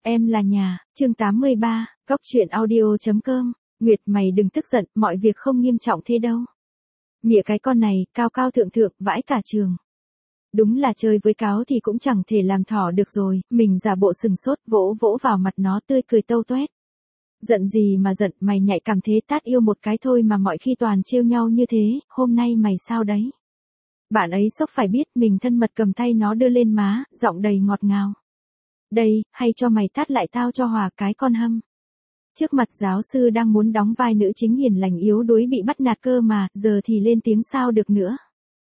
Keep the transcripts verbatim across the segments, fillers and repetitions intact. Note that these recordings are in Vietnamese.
Em là nhà, chương tám mươi ba, góc truyện audio.com, Nguyệt mày đừng tức giận, mọi việc không nghiêm trọng thế đâu. Mỉa cái con này, cao cao thượng thượng, vãi cả trường. Đúng là chơi với cáo thì cũng chẳng thể làm thỏ được rồi, mình giả bộ sừng sốt vỗ vỗ vào mặt nó tươi cười tâu tuét. Giận gì mà giận, mày nhạy cảm thế, tát yêu một cái thôi mà mọi khi toàn trêu nhau như thế, hôm nay mày sao đấy? Bạn ấy sốc phải biết, mình thân mật cầm tay nó đưa lên má, giọng đầy ngọt ngào. Đây, hay cho mày tát lại tao cho hòa cái con hâm. Trước mặt giáo sư đang muốn đóng vai nữ chính hiền lành yếu đuối bị bắt nạt cơ mà, giờ thì lên tiếng sao được nữa.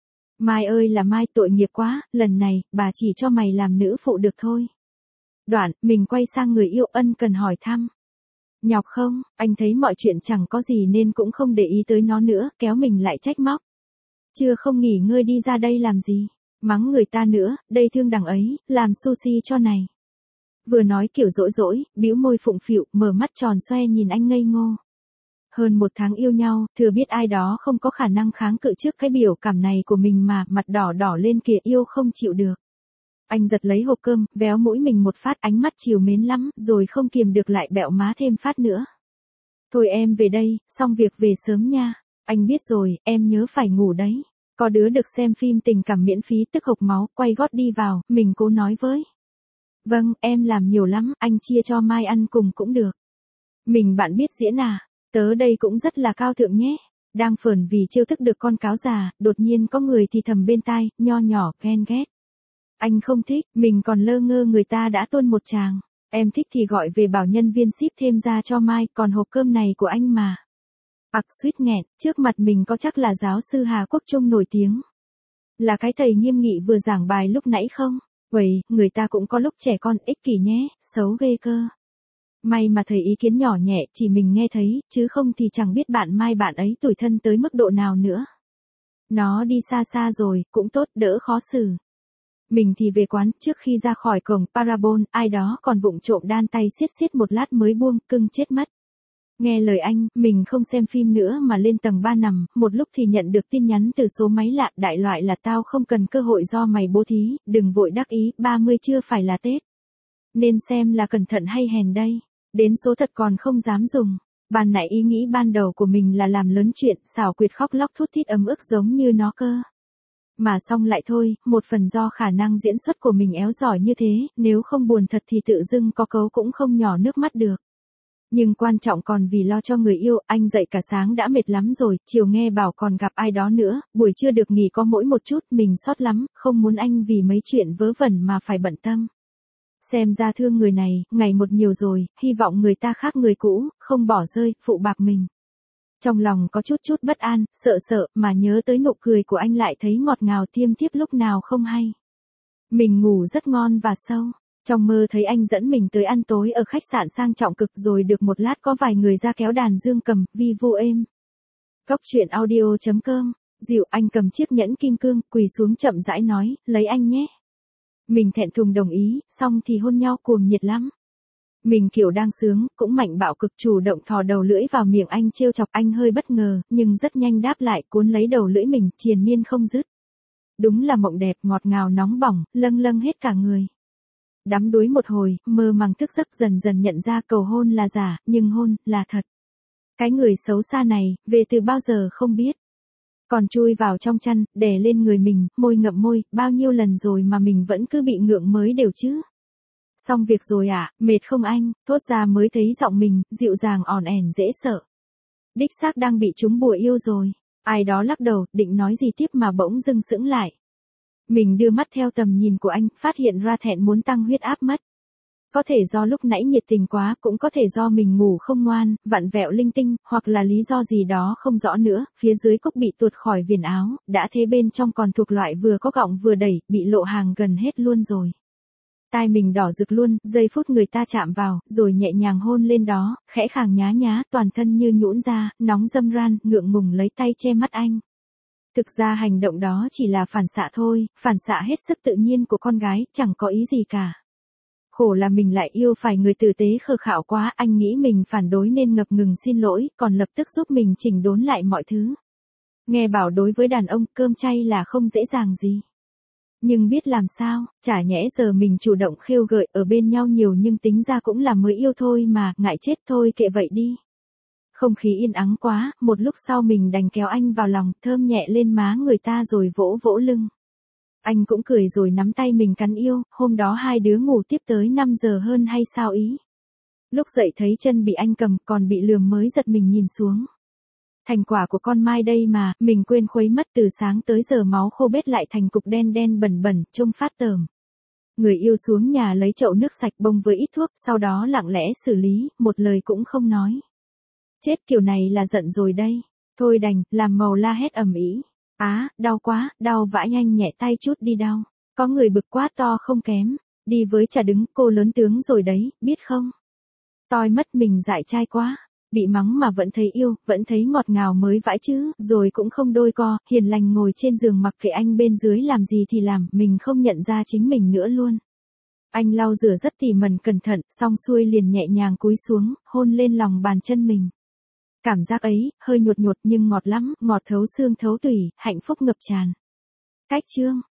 Mai ơi là Mai, tội nghiệp quá, lần này, bà chỉ cho mày làm nữ phụ được thôi. Đoạn, mình quay sang người yêu ân cần hỏi thăm. Nhọc không, anh thấy mọi chuyện chẳng có gì nên cũng không để ý tới nó nữa, kéo mình lại trách móc. Chưa không nghỉ ngơi đi ra đây làm gì, mắng người ta nữa, đây thương đằng ấy, làm sushi cho này. Vừa nói kiểu dỗi dỗi, bĩu môi phụng phịu, mở mắt tròn xoe nhìn anh ngây ngô. Hơn một tháng yêu nhau, thừa biết ai đó không có khả năng kháng cự trước cái biểu cảm này của mình mà, mặt đỏ đỏ lên kìa, yêu không chịu được. Anh giật lấy hộp cơm, véo mũi mình một phát, ánh mắt trìu mến lắm, rồi không kiềm được lại bẹo má thêm phát nữa. Thôi em về đây, xong việc về sớm nha. Anh biết rồi, em nhớ phải ngủ đấy. Có đứa được xem phim tình cảm miễn phí tức hộc máu, quay gót đi vào, mình cố nói với. Vâng, em làm nhiều lắm, anh chia cho Mai ăn cùng cũng được. Mình bạn biết diễn à, tớ đây cũng rất là cao thượng nhé. Đang phởn vì trêu thức được con cáo già, đột nhiên có người thì thầm bên tai, nho nhỏ, ghen ghét. Anh không thích, mình còn lơ ngơ người ta đã tuôn một tràng. Em thích thì gọi về bảo nhân viên ship thêm ra cho Mai, còn hộp cơm này của anh mà. Ặc suýt nghẹn, trước mặt mình có chắc là giáo sư Hà Quốc Trung nổi tiếng. Là cái thầy nghiêm nghị vừa giảng bài lúc nãy không? Vậy, người ta cũng có lúc trẻ con ích kỷ nhé, xấu ghê cơ. May mà thầy ý kiến nhỏ nhẹ, chỉ mình nghe thấy, chứ không thì chẳng biết bạn Mai bạn ấy tủi thân tới mức độ nào nữa. Nó đi xa xa rồi, cũng tốt, đỡ khó xử. Mình thì về quán, trước khi ra khỏi cổng Parabol, ai đó còn vụng trộm đan tay xiết xiết một lát mới buông, cưng chết mất. Nghe lời anh, mình không xem phim nữa mà lên tầng ba nằm, một lúc thì nhận được tin nhắn từ số máy lạ, đại loại là tao không cần cơ hội do mày bố thí, đừng vội đắc ý, ba mươi chưa phải là Tết. Nên xem là cẩn thận hay hèn đây, đến số thật còn không dám dùng. Ban nãy ý nghĩ ban đầu của mình là làm lớn chuyện, xảo quyệt khóc lóc thút thít ấm ức giống như nó cơ. Mà xong lại thôi, một phần do khả năng diễn xuất của mình éo giỏi như thế, nếu không buồn thật thì tự dưng có cấu cũng không nhỏ nước mắt được. Nhưng quan trọng còn vì lo cho người yêu, anh dậy cả sáng đã mệt lắm rồi, chiều nghe bảo còn gặp ai đó nữa, buổi trưa được nghỉ có mỗi một chút, mình sót lắm, không muốn anh vì mấy chuyện vớ vẩn mà phải bận tâm. Xem ra thương người này, ngày một nhiều rồi, hy vọng người ta khác người cũ, không bỏ rơi, phụ bạc mình. Trong lòng có chút chút bất an, sợ sợ, mà nhớ tới nụ cười của anh lại thấy ngọt ngào tiêm tiếp lúc nào không hay. Mình ngủ rất ngon và sâu. Trong mơ thấy anh dẫn mình tới ăn tối ở khách sạn sang trọng cực, rồi được một lát có vài người ra kéo đàn dương cầm, vi vu êm. Góc truyện audio.com, dịu, anh cầm chiếc nhẫn kim cương, quỳ xuống chậm rãi nói, lấy anh nhé. Mình thẹn thùng đồng ý, xong thì hôn nhau cuồng nhiệt lắm. Mình kiểu đang sướng, cũng mạnh bạo cực chủ động thò đầu lưỡi vào miệng anh trêu chọc, anh hơi bất ngờ, nhưng rất nhanh đáp lại, cuốn lấy đầu lưỡi mình, triền miên không dứt. Đúng là mộng đẹp, ngọt ngào nóng bỏng, lâng lâng hết cả người. Đắm đuối một hồi, mơ màng thức giấc dần dần nhận ra cầu hôn là giả, nhưng hôn, là thật. Cái người xấu xa này, về từ bao giờ không biết. Còn chui vào trong chăn, đè lên người mình, môi ngậm môi, bao nhiêu lần rồi mà mình vẫn cứ bị ngượng mới đều chứ. Xong việc rồi à, mệt không anh, thốt ra mới thấy giọng mình, dịu dàng ỏn ẻn dễ sợ. Đích xác đang bị trúng bùa yêu rồi. Ai đó lắc đầu, định nói gì tiếp mà bỗng dưng sững lại. Mình đưa mắt theo tầm nhìn của anh, phát hiện ra thẹn muốn tăng huyết áp mất. Có thể do lúc nãy nhiệt tình quá, cũng có thể do mình ngủ không ngoan, vặn vẹo linh tinh, hoặc là lý do gì đó không rõ nữa, phía dưới cúc bị tuột khỏi viền áo, đã thế bên trong còn thuộc loại vừa có gọng vừa đẩy, bị lộ hàng gần hết luôn rồi. Tai mình đỏ rực luôn, giây phút người ta chạm vào, rồi nhẹ nhàng hôn lên đó, khẽ khàng nhá nhá, toàn thân như nhũn ra, nóng râm ran, ngượng ngùng lấy tay che mắt anh. Thực ra hành động đó chỉ là phản xạ thôi, phản xạ hết sức tự nhiên của con gái, chẳng có ý gì cả. Khổ là mình lại yêu phải người tử tế khờ khạo quá, anh nghĩ mình phản đối nên ngập ngừng xin lỗi, còn lập tức giúp mình chỉnh đốn lại mọi thứ. Nghe bảo đối với đàn ông, cơm chay là không dễ dàng gì. Nhưng biết làm sao, chả nhẽ giờ mình chủ động khêu gợi ở bên nhau nhiều nhưng tính ra cũng là mới yêu thôi mà, ngại chết thôi kệ vậy đi. Không khí yên ắng quá, một lúc sau mình đành kéo anh vào lòng, thơm nhẹ lên má người ta rồi vỗ vỗ lưng. Anh cũng cười rồi nắm tay mình cắn yêu, hôm đó hai đứa ngủ tiếp tới năm giờ hơn hay sao ý. Lúc dậy thấy chân bị anh cầm còn bị lườm mới giật mình nhìn xuống. Thành quả của con Mai đây mà, mình quên khuấy mất từ sáng tới giờ máu khô bết lại thành cục đen đen bẩn bẩn, trông phát tởm. Người yêu xuống nhà lấy chậu nước sạch bông với ít thuốc, sau đó lặng lẽ xử lý, một lời cũng không nói. Chết kiểu này là giận rồi đây. Thôi đành, làm màu la hét ầm ĩ. Á, đau quá, đau vãi nhanh nhẹ tay chút đi đau. Có người bực quá to không kém. Đi với trà đứng, cô lớn tướng rồi đấy, biết không? Toi mất mình dại trai quá. Bị mắng mà vẫn thấy yêu, vẫn thấy ngọt ngào mới vãi chứ, rồi cũng không đôi co, hiền lành ngồi trên giường mặc kệ anh bên dưới làm gì thì làm, mình không nhận ra chính mình nữa luôn. Anh lau rửa rất tỉ mẩn cẩn thận, xong xuôi liền nhẹ nhàng cúi xuống, hôn lên lòng bàn chân mình. Cảm giác ấy, hơi nhột nhột nhưng ngọt lắm, ngọt thấu xương thấu tủy, hạnh phúc ngập tràn. Cách chương